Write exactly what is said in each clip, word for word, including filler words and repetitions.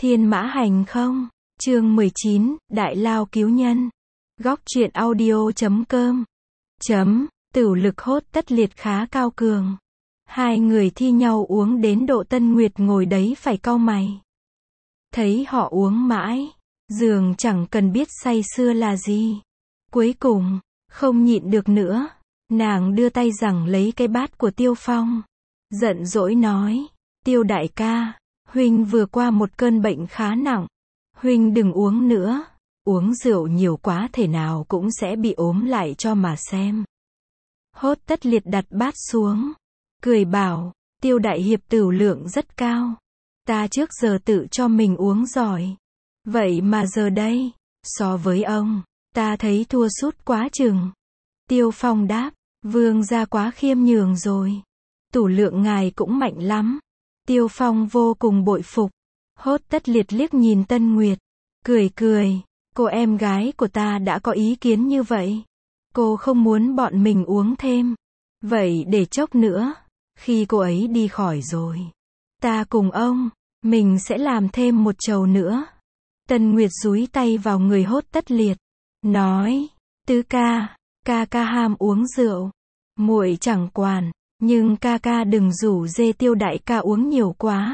Thiên Mã Hành không? Chương mười chín, Đại Lao cứu nhân. Góc truyện audio chấm com. Chấm, Tửu lực hốt tất liệt khá cao cường. Hai người thi nhau uống đến độ Tân Nguyệt ngồi đấy phải cau mày. Thấy họ uống mãi, dường chẳng cần biết say sưa là gì. Cuối cùng, không nhịn được nữa, nàng đưa tay giằng lấy cái bát của Tiêu Phong. Giận dỗi nói, Tiêu đại ca, huynh vừa qua một cơn bệnh khá nặng. Huynh đừng uống nữa, uống rượu nhiều quá thể nào cũng sẽ bị ốm lại cho mà xem. Hốt tất liệt đặt bát xuống, cười bảo, Tiêu đại hiệp tửu lượng rất cao. Ta trước giờ tự cho mình uống giỏi. Vậy mà giờ đây, so với ông, ta thấy thua sút quá chừng. Tiêu Phong đáp, vương gia quá khiêm nhường rồi. Tửu lượng ngài cũng mạnh lắm. Tiêu Phong vô cùng bội phục. Hốt tất liệt liếc nhìn Tân Nguyệt, cười cười, cô em gái của ta đã có ý kiến như vậy. Cô không muốn bọn mình uống thêm. Vậy để chốc nữa, khi cô ấy đi khỏi rồi, ta cùng ông, mình sẽ làm thêm một chầu nữa. Tân Nguyệt dúi tay vào người hốt tất liệt, nói, tứ ca, ca ca ham uống rượu. Muội chẳng quản, nhưng ca ca đừng rủ dê Tiêu đại ca uống nhiều quá.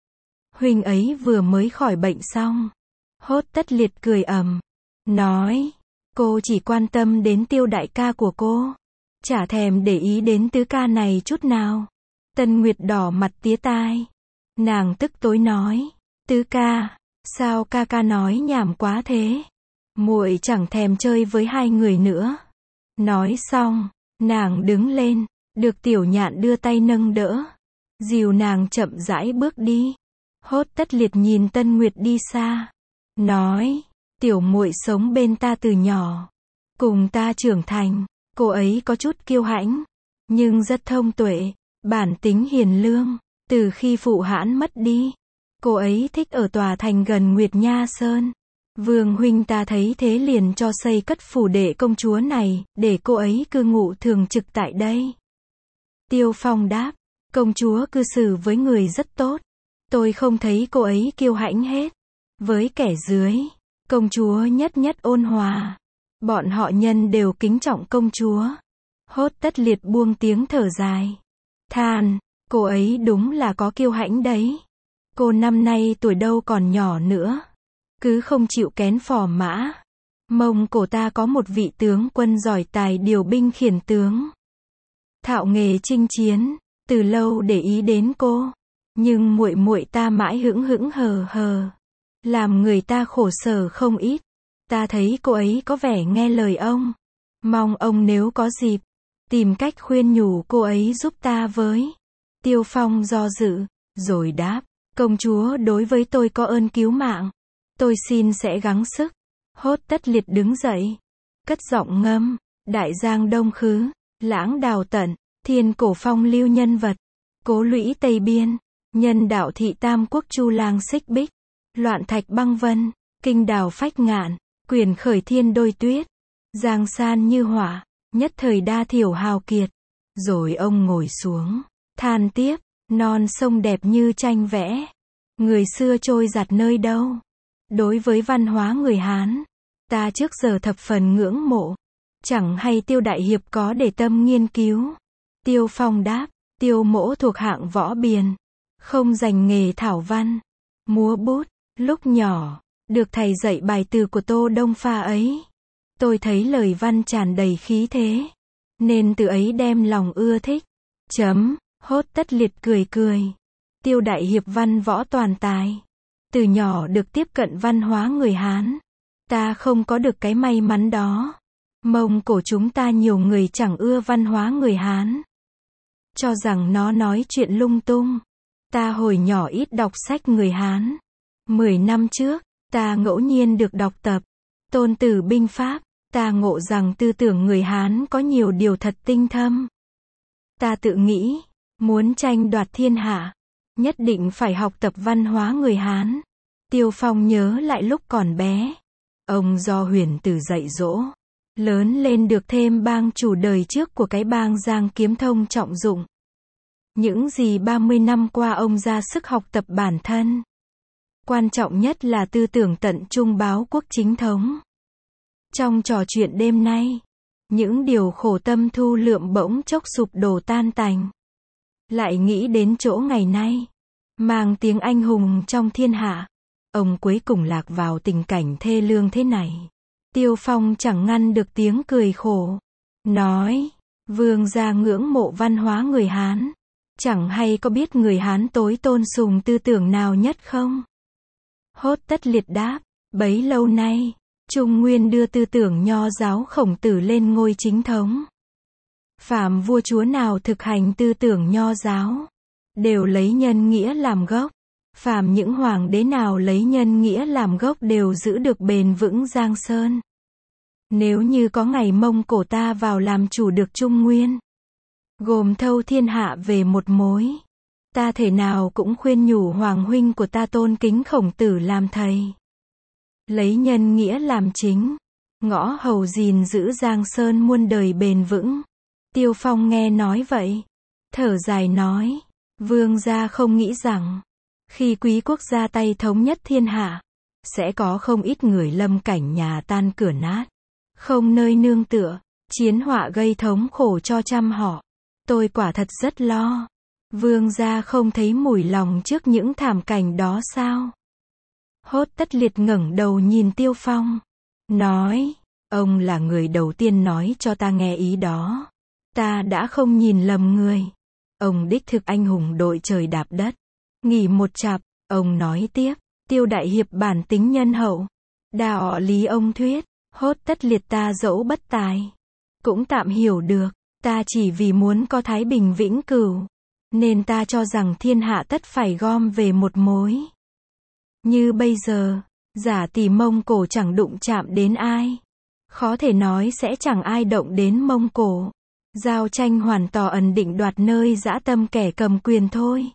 Huynh ấy vừa mới khỏi bệnh xong. Hốt tất liệt cười ầm, nói, cô chỉ quan tâm đến Tiêu đại ca của cô, chả thèm để ý đến tứ ca này chút nào. Tân Nguyệt đỏ mặt tía tai. Nàng tức tối nói, tứ ca, sao ca ca nói nhảm quá thế? Muội chẳng thèm chơi với hai người nữa. Nói xong, nàng đứng lên, được Tiểu Nhạn đưa tay nâng đỡ, dìu nàng chậm rãi bước đi. Hốt tất liệt nhìn Tân Nguyệt đi xa, nói, tiểu muội sống bên ta từ nhỏ, cùng ta trưởng thành. Cô ấy có chút kiêu hãnh, nhưng rất thông tuệ, bản tính hiền lương. Từ khi phụ hãn mất đi, cô ấy thích ở tòa thành gần Nguyệt Nha Sơn. Vương huynh ta thấy thế liền cho xây cất phủ đệ công chúa này, để cô ấy cư ngụ thường trực tại đây. Tiêu Phong đáp, công chúa cư xử với người rất tốt. Tôi không thấy cô ấy kiêu hãnh hết. Với kẻ dưới, công chúa nhất nhất ôn hòa. Bọn họ nhân đều kính trọng công chúa. Hốt tất liệt buông tiếng thở dài, than, cô ấy đúng là có kiêu hãnh đấy. Cô năm nay tuổi đâu còn nhỏ nữa, cứ không chịu kén phò mã. Mông cổ ta có một vị tướng quân giỏi tài điều binh khiển tướng, thạo nghề chinh chiến, từ lâu để ý đến cô, nhưng muội muội ta mãi hững hững hờ hờ, làm người ta khổ sở không ít. Ta thấy cô ấy có vẻ nghe lời ông, mong ông nếu có dịp, tìm cách khuyên nhủ cô ấy giúp ta với. Tiêu Phong do dự, rồi đáp, công chúa đối với tôi có ơn cứu mạng, tôi xin sẽ gắng sức. Hốt tất liệt đứng dậy, cất giọng ngâm, đại giang đông khứ, lãng đào tận, thiên cổ phong lưu nhân vật, cố lũy tây biên, nhân đạo thị tam quốc chu lang xích bích, loạn thạch băng vân, kinh đào phách ngạn, quyền khởi thiên đôi tuyết, giang san như hỏa, nhất thời đa thiểu hào kiệt. Rồi ông ngồi xuống, than tiếp, non sông đẹp như tranh vẽ, người xưa trôi giạt nơi đâu. Đối với văn hóa người Hán, ta trước giờ thập phần ngưỡng mộ, chẳng hay Tiêu đại hiệp có để tâm nghiên cứu. Tiêu Phong đáp, Tiêu mỗ thuộc hạng võ biền, không dành nghề thảo văn, múa bút. Lúc nhỏ, được thầy dạy bài từ của Tô Đông Pha ấy, tôi thấy lời văn tràn đầy khí thế, nên từ ấy đem lòng ưa thích. Chấm, hốt tất liệt cười cười. Tiêu đại hiệp văn võ toàn tài, từ nhỏ được tiếp cận văn hóa người Hán. Ta không có được cái may mắn đó. Mông cổ chúng ta nhiều người chẳng ưa văn hóa người Hán, cho rằng nó nói chuyện lung tung. Ta hồi nhỏ ít đọc sách người Hán. Mười năm trước, ta ngẫu nhiên được đọc tập Tôn Tử binh pháp, ta ngộ rằng tư tưởng người Hán có nhiều điều thật tinh thâm. Ta tự nghĩ, muốn tranh đoạt thiên hạ, nhất định phải học tập văn hóa người Hán. Tiêu Phong nhớ lại lúc còn bé, ông do huyền tử dạy dỗ, lớn lên được thêm bang chủ đời trước của cái bang Giang Kiếm Thông trọng dụng. Những gì ba mươi năm qua ông ra sức học tập bản thân, Quan trọng nhất là tư tưởng tận trung báo quốc chính thống. Trong trò chuyện đêm nay, những điều khổ tâm Thu Lượm bỗng chốc sụp đổ tan tành. Lại nghĩ đến chỗ ngày nay, mang tiếng anh hùng trong thiên hạ, ông cuối cùng lạc vào tình cảnh thê lương thế này. Tiêu Phong chẳng ngăn được tiếng cười khổ. Nói, vương gia ngưỡng mộ văn hóa người Hán. Chẳng hay có biết người Hán tối tôn sùng tư tưởng nào nhất không? Hốt Tất Liệt đáp, bấy lâu nay, Trung Nguyên đưa tư tưởng nho giáo Khổng Tử lên ngôi chính thống. Phàm vua chúa nào thực hành tư tưởng nho giáo, đều lấy nhân nghĩa làm gốc. Phàm những hoàng đế nào lấy nhân nghĩa làm gốc đều giữ được bền vững Giang Sơn. Nếu như có ngày Mông Cổ ta vào làm chủ được Trung Nguyên, gồm thâu thiên hạ về một mối, ta thể nào cũng khuyên nhủ hoàng huynh của ta tôn kính Khổng Tử làm thầy. Lấy nhân nghĩa làm chính, ngõ hầu gìn giữ Giang Sơn muôn đời bền vững. Tiêu Phong nghe nói vậy, thở dài nói, vương gia không nghĩ rằng, khi quý quốc ra tay thống nhất thiên hạ, sẽ có không ít người lâm cảnh nhà tan cửa nát, không nơi nương tựa, chiến họa gây thống khổ cho trăm họ. Tôi quả thật rất lo. Vương gia không thấy mủi lòng trước những thảm cảnh đó sao? Hốt Tất Liệt ngẩng đầu nhìn Tiêu Phong, nói, ông là người đầu tiên nói cho ta nghe ý đó. Ta đã không nhìn lầm người. Ông đích thực anh hùng đội trời đạp đất. Nghỉ một chặp, ông nói tiếp, Tiêu đại hiệp bản tính nhân hậu. Đạo lý ông thuyết, Hốt Tất Liệt ta dẫu bất tài, cũng tạm hiểu được. Ta chỉ vì muốn có thái bình vĩnh cửu, nên ta cho rằng thiên hạ tất phải gom về một mối. Như bây giờ, giả tỷ Mông Cổ chẳng đụng chạm đến ai, khó thể nói sẽ chẳng ai động đến Mông Cổ. Giao tranh hoàn toàn định đoạt nơi dã tâm kẻ cầm quyền thôi.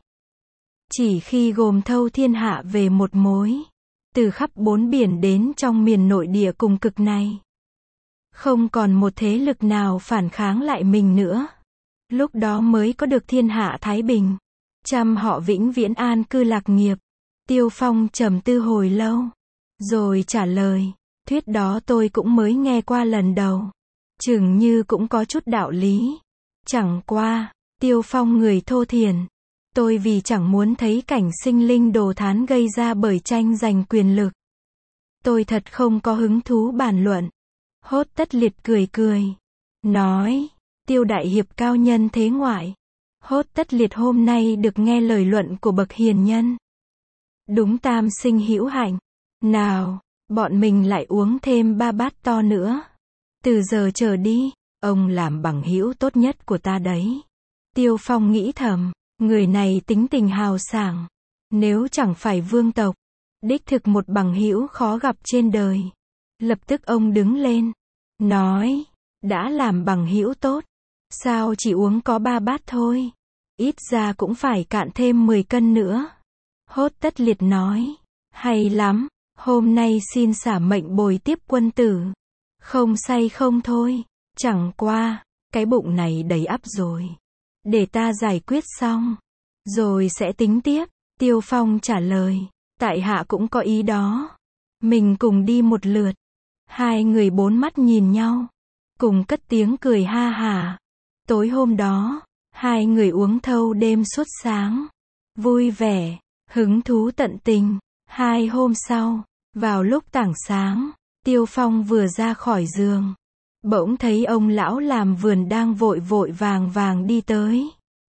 Chỉ khi gồm thâu thiên hạ về một mối, từ khắp bốn biển đến trong miền nội địa cùng cực này, không còn một thế lực nào phản kháng lại mình nữa. Lúc đó mới có được thiên hạ thái bình, trăm họ vĩnh viễn an cư lạc nghiệp. Tiêu Phong trầm tư hồi lâu, rồi trả lời, thuyết đó tôi cũng mới nghe qua lần đầu. Chừng như cũng có chút đạo lý. Chẳng qua, Tiêu Phong người thô thiển. Tôi vì chẳng muốn thấy cảnh sinh linh đồ thán gây ra bởi tranh giành quyền lực. Tôi thật không có hứng thú bàn luận. Hốt Tất Liệt cười cười, nói, Tiêu đại hiệp cao nhân thế ngoại. Hốt Tất Liệt hôm nay được nghe lời luận của bậc hiền nhân. Đúng tam sinh hữu hạnh. Nào, bọn mình lại uống thêm ba bát to nữa. Từ giờ trở đi, ông làm bằng hữu tốt nhất của ta đấy. Tiêu Phong nghĩ thầm, người này tính tình hào sảng. Nếu chẳng phải vương tộc, đích thực một bằng hữu khó gặp trên đời. Lập tức ông đứng lên, nói, đã làm bằng hữu tốt, sao chỉ uống có ba bát thôi, ít ra cũng phải cạn thêm mười cân nữa. Hốt Tất Liệt nói, hay lắm, hôm nay xin xả mệnh bồi tiếp quân tử. Không say không thôi, chẳng qua, cái bụng này đầy ắp rồi. Để ta giải quyết xong, rồi sẽ tính tiếp. Tiêu Phong trả lời, tại hạ cũng có ý đó. Mình cùng đi một lượt. Hai người bốn mắt nhìn nhau, cùng cất tiếng cười ha hả. Tối hôm đó, hai người uống thâu đêm suốt sáng. Vui vẻ, hứng thú tận tình. Hai hôm sau, vào lúc tảng sáng, Tiêu Phong vừa ra khỏi giường, bỗng thấy ông lão làm vườn đang vội vội vàng vàng đi tới.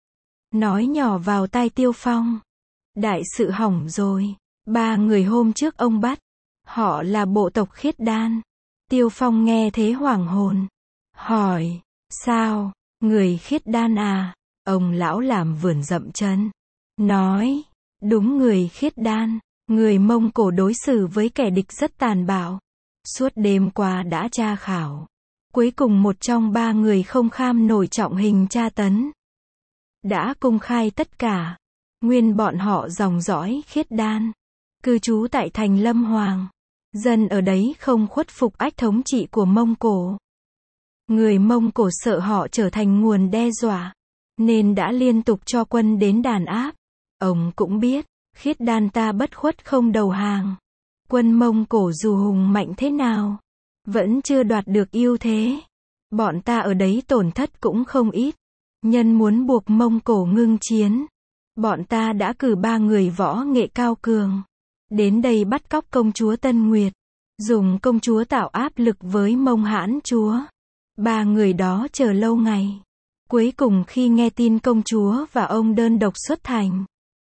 Nói nhỏ vào tai Tiêu Phong, đại sự hỏng rồi, ba người hôm trước ông bắt, họ là bộ tộc Khiết Đan. Tiêu Phong nghe thế hoảng hồn, hỏi, sao, người Khiết Đan à? Ông lão làm vườn dậm chân, nói, đúng người Khiết Đan, người Mông Cổ đối xử với kẻ địch rất tàn bạo. Suốt đêm qua đã tra khảo. Cuối cùng một trong ba người không kham nổi trọng hình tra tấn. Đã công khai tất cả. Nguyên bọn họ dòng dõi Khiết Đan. Cư trú tại thành Lâm Hoàng. Dân ở đấy không khuất phục ách thống trị của Mông Cổ. Người Mông Cổ sợ họ trở thành nguồn đe dọa, nên đã liên tục cho quân đến đàn áp. Ông cũng biết, Khiết đan ta bất khuất không đầu hàng. Quân Mông Cổ dù hùng mạnh thế nào, vẫn chưa đoạt được ưu thế. Bọn ta ở đấy tổn thất cũng không ít. Nhân muốn buộc Mông Cổ ngưng chiến, bọn ta đã cử ba người võ nghệ cao cường đến đây bắt cóc công chúa Tân Nguyệt, dùng công chúa tạo áp lực với Mông Hãn chúa. Ba người đó chờ lâu ngày, cuối cùng khi nghe tin công chúa và ông đơn độc xuất thành,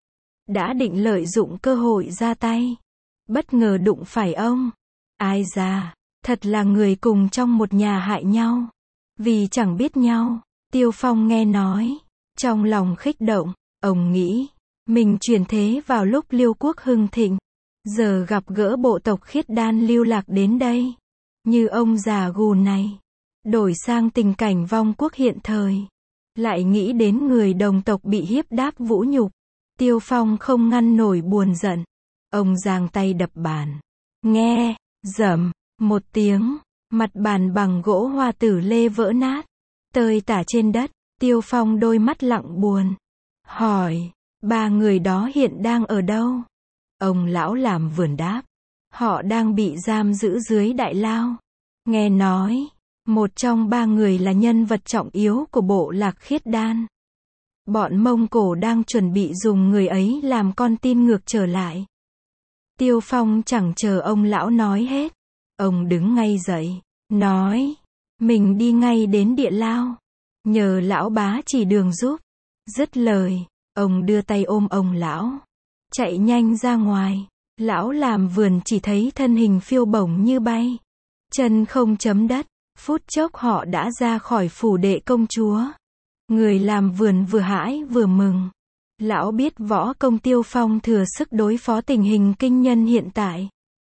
đã định lợi dụng cơ hội ra tay, bất ngờ đụng phải ông. Ai da, thật là người cùng trong một nhà hại nhau, vì chẳng biết nhau. Tiêu Phong nghe nói, trong lòng khích động, ông nghĩ, mình chuyển thế vào lúc Liêu quốc hưng thịnh, giờ gặp gỡ bộ tộc Khiết Đan lưu lạc đến đây, như ông già gù này, đổi sang tình cảnh vong quốc hiện thời, lại nghĩ đến người đồng tộc bị hiếp đáp vũ nhục. Tiêu Phong không ngăn nổi buồn giận, ông giang tay đập bàn, nghe, rầm, một tiếng, mặt bàn bằng gỗ hoa tử lê vỡ nát, tơi tả trên đất. Tiêu Phong đôi mắt lặng buồn, hỏi, ba người đó hiện đang ở đâu? Ông lão làm vườn đáp, họ đang bị giam giữ dưới đại lao. Nghe nói, một trong ba người là nhân vật trọng yếu của bộ lạc Khiết Đan. Bọn Mông Cổ đang chuẩn bị dùng người ấy làm con tin ngược trở lại. Tiêu Phong chẳng chờ ông lão nói hết, ông đứng ngay dậy, nói, mình đi ngay đến địa lao, nhờ lão bá chỉ đường giúp. Dứt lời, ông đưa tay ôm ông lão, chạy nhanh ra ngoài. Lão làm vườn chỉ thấy thân hình phiêu bổng như bay, chân không chấm đất. Phút chốc họ đã ra khỏi phủ đệ công chúa. Người làm vườn vừa hãi vừa mừng. Lão biết võ công Tiêu Phong thừa sức đối phó tình hình kinh nhân hiện tại.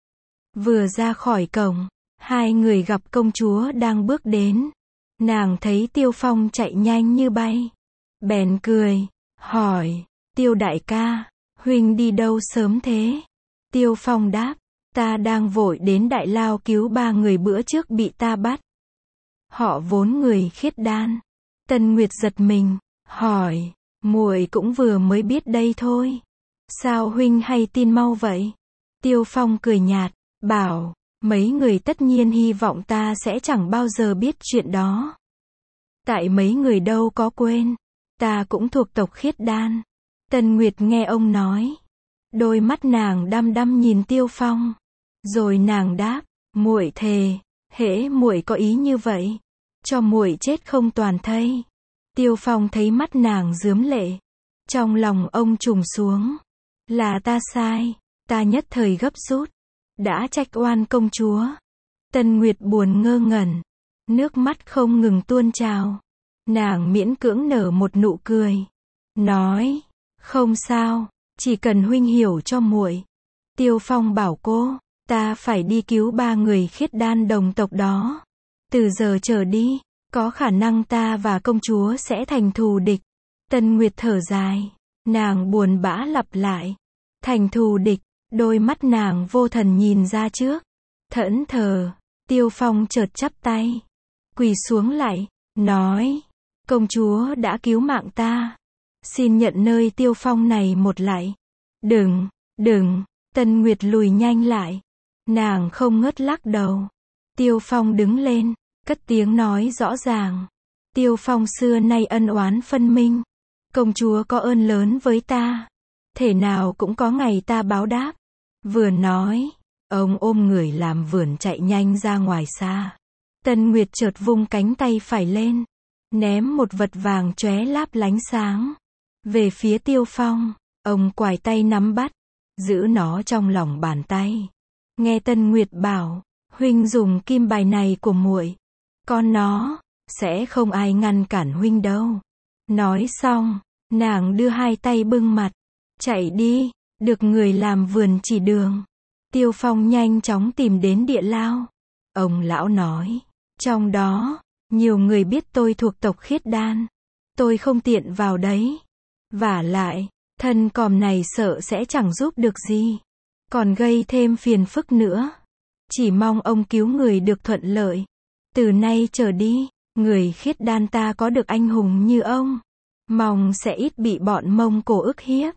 Vừa ra khỏi cổng, hai người gặp công chúa đang bước đến. Nàng thấy Tiêu Phong chạy nhanh như bay, bèn cười, hỏi, Tiêu đại ca, huynh đi đâu sớm thế? Tiêu Phong đáp, ta đang vội đến đại lao cứu ba người bữa trước bị ta bắt. Họ vốn người Khiết Đan. Tân Nguyệt giật mình, hỏi, muội cũng vừa mới biết đây thôi. Sao huynh hay tin mau vậy? Tiêu Phong cười nhạt, bảo, mấy người tất nhiên hy vọng ta sẽ chẳng bao giờ biết chuyện đó. Tại mấy người đâu có quên, ta cũng thuộc tộc Khiết Đan. Tân Nguyệt nghe ông nói, đôi mắt nàng đăm đăm nhìn Tiêu Phong, rồi nàng đáp, muội thề, hễ muội có ý như vậy, cho muội chết không toàn thây. Tiêu Phong thấy mắt nàng rướm lệ, trong lòng ông trùng xuống, là ta sai, ta nhất thời gấp rút, đã trách oan công chúa. Tân Nguyệt buồn ngơ ngẩn, nước mắt không ngừng tuôn trào. Nàng miễn cưỡng nở một nụ cười, nói, không sao, chỉ cần huynh hiểu cho muội. Tiêu Phong bảo cô, ta phải đi cứu ba người Khiết Đan đồng tộc đó. Từ giờ trở đi, có khả năng ta và công chúa sẽ thành thù địch. Tân Nguyệt thở dài, nàng buồn bã lặp lại, thành thù địch. Đôi mắt nàng vô thần nhìn ra trước, thẫn thờ. Tiêu Phong chợt chắp tay, quỳ xuống lại, nói, công chúa đã cứu mạng ta, xin nhận nơi Tiêu Phong này một lạy. Đừng, đừng. Tân Nguyệt lùi nhanh lại, nàng không ngớt lắc đầu. Tiêu Phong đứng lên, cất tiếng nói rõ ràng, Tiêu Phong xưa nay ân oán phân minh, công chúa có ơn lớn với ta, thể nào cũng có ngày ta báo đáp. Vừa nói, ông ôm người làm vườn chạy nhanh ra ngoài xa. Tân Nguyệt chợt vung cánh tay phải lên, ném một vật vàng chóe láp lánh sáng về phía Tiêu Phong. Ông quài tay nắm bắt, giữ nó trong lòng bàn tay. Nghe Tân Nguyệt bảo, huynh dùng kim bài này của muội, con nó sẽ không ai ngăn cản huynh đâu. Nói xong, nàng đưa hai tay bưng mặt, chạy đi. Được người làm vườn chỉ đường, Tiêu Phong nhanh chóng tìm đến địa lao. Ông lão nói, trong đó, nhiều người biết tôi thuộc tộc Khiết Đan, tôi không tiện vào đấy. Vả lại, thân còm này sợ sẽ chẳng giúp được gì, còn gây thêm phiền phức nữa. Chỉ mong ông cứu người được thuận lợi. Từ nay trở đi, người Khiết Đan ta có được anh hùng như ông, mong sẽ ít bị bọn Mông Cổ ức hiếp.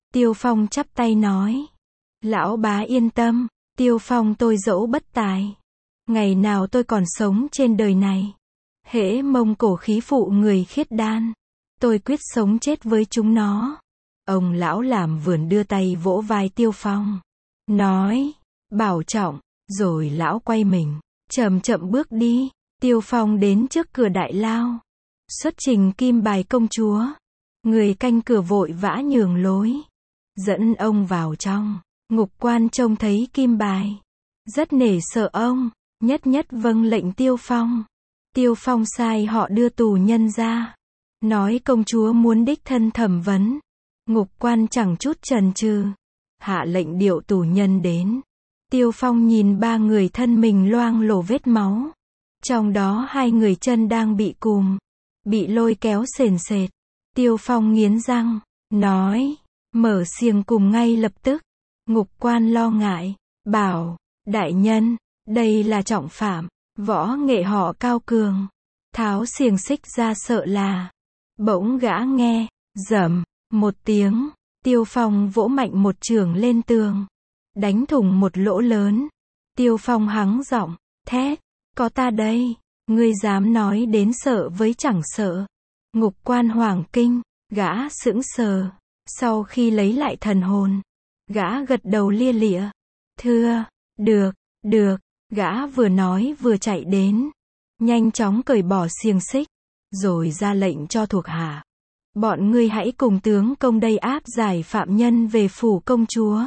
Tiêu Phong chắp tay nói. Lão bá yên tâm, Tiêu Phong tôi dẫu bất tài. Ngày nào tôi còn sống trên đời này. Hễ Mông Cổ khí phụ người khiết đan. Tôi quyết sống chết với chúng nó. Ông lão làm vườn đưa tay vỗ vai Tiêu Phong. Nói, bảo trọng, rồi lão quay mình, chậm chậm bước đi. Tiêu Phong đến trước cửa đại lao. Xuất trình kim bài công chúa. Người canh cửa vội vã nhường lối. Dẫn ông vào trong. Ngục quan trông thấy kim bài. Rất nể sợ ông. Nhất nhất vâng lệnh Tiêu Phong. Tiêu Phong sai họ đưa tù nhân ra. Nói công chúa muốn đích thân thẩm vấn. Ngục quan chẳng chút chần chừ. Hạ lệnh điệu tù nhân đến. Tiêu Phong nhìn ba người thân mình loang lổ vết máu. Trong đó hai người chân đang bị cùm. Bị lôi kéo sền sệt. Tiêu Phong nghiến răng. Nói. Mở xiềng cùm ngay lập tức. Ngục quan lo ngại. Bảo. Đại nhân. Đây là trọng phạm. Võ nghệ họ cao cường. Tháo xiềng xích ra sợ là. Bỗng gã nghe. Rầm. Một tiếng. Tiêu Phong vỗ mạnh một chưởng lên tường. Đánh thủng một lỗ lớn. Tiêu Phong hắng giọng. Thét. Có ta đây. Ngươi dám nói đến sợ với chẳng sợ. Ngục quan hoảng kinh. Gã sững sờ. Sau khi lấy lại thần hồn. Gã gật đầu lia lịa. Thưa. Được. Được. Gã vừa nói vừa chạy đến. Nhanh chóng cởi bỏ xiềng xích. Rồi ra lệnh cho thuộc hạ. Bọn ngươi hãy cùng tướng công đây áp giải phạm nhân về phủ công chúa.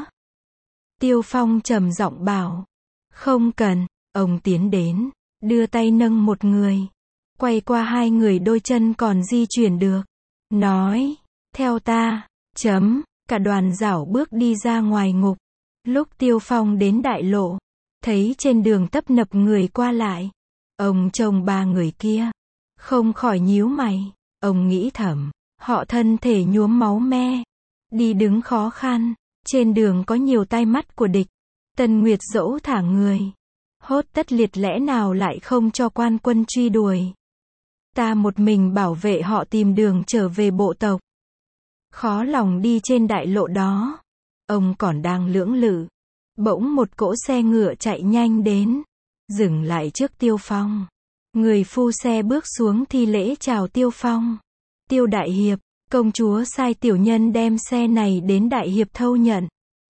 Tiêu Phong trầm giọng bảo. Không cần. Ông tiến đến. Đưa tay nâng một người. Quay qua hai người đôi chân còn di chuyển được. Nói. Theo ta. Chấm. Cả đoàn rảo bước đi ra ngoài ngục. Lúc Tiêu Phong đến đại lộ. Thấy trên đường tấp nập người qua lại. Ông trông ba người kia. Không khỏi nhíu mày. Ông nghĩ thầm. Họ thân thể nhuốm máu me. Đi đứng khó khăn. Trên đường có nhiều tai mắt của địch. Tân Nguyệt dẫu thả người. Hốt tất liệt lẽ nào lại không cho quan quân truy đuổi. Ta một mình bảo vệ họ tìm đường trở về bộ tộc. Khó lòng đi trên đại lộ đó. Ông còn đang lưỡng lự. Bỗng một cỗ xe ngựa chạy nhanh đến. Dừng lại trước Tiêu Phong. Người phu xe bước xuống thi lễ chào Tiêu Phong. Tiêu đại hiệp, công chúa sai tiểu nhân đem xe này đến đại hiệp thâu nhận.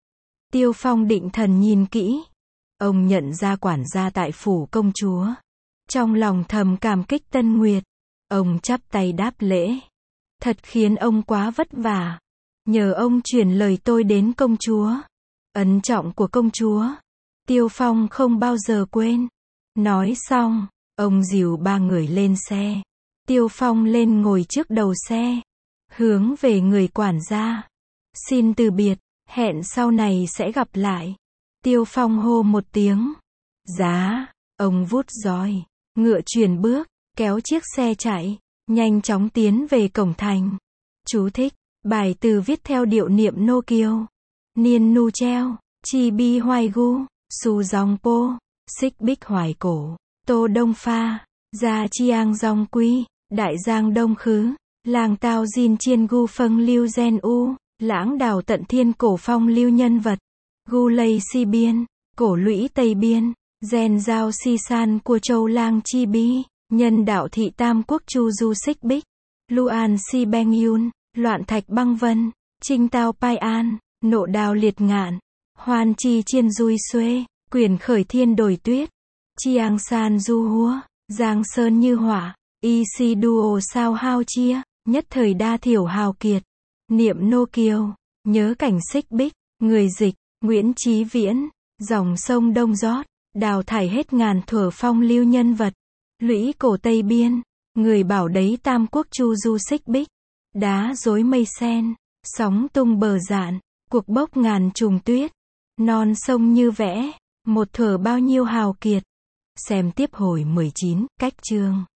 Tiêu Phong định thần nhìn kỹ. Ông nhận ra quản gia tại phủ công chúa. Trong lòng thầm cảm kích Tân Nguyệt. Ông chắp tay đáp lễ. Thật khiến ông quá vất vả. Nhờ ông truyền lời tôi đến công chúa. Ân trọng của công chúa. Tiêu Phong không bao giờ quên. Nói xong, ông dìu ba người lên xe. Tiêu Phong lên ngồi trước đầu xe. Hướng về người quản gia. Xin từ biệt, hẹn sau này sẽ gặp lại. Tiêu Phong hô một tiếng. Giá, ông vút roi. Ngựa chuyển bước, kéo chiếc xe chạy. Nhanh chóng tiến về cổng thành. Chú thích, bài từ viết theo điệu niệm nô kiêu. Niên nu treo, chi bi hoài gu, su dòng po, xích bích hoài cổ, tô đông pha, gia chiang dòng quy, đại giang đông khứ, làng tao diên chiên gu phân lưu gen u, lãng đào tận thiên cổ phong lưu nhân vật, gu lây si biên, cổ lũy tây biên, gen giao si san của châu lang chi bi, nhân đạo thị tam quốc chu du xích bích, luan si beng yun, loạn thạch băng vân, trinh tao pai an, nộ đào liệt ngạn, hoan chi chiên dui xuê, quyền khởi thiên đổi tuyết, chiang san du húa, giang sơn như hỏa, y si duo sao hao chia, nhất thời đa thiểu hào kiệt, niệm nô kiều, nhớ cảnh xích bích, người dịch, Nguyễn Chí Viễn, dòng sông đông rót, đào thải hết ngàn thuở phong lưu nhân vật, lũy cổ Tây Biên, người bảo đấy tam quốc chu du xích bích, đá rối mây sen, sóng tung bờ dạn, cuộc bốc ngàn trùng tuyết, non sông như vẽ, một thuở bao nhiêu hào kiệt. Xem tiếp hồi mười chín, cách chương.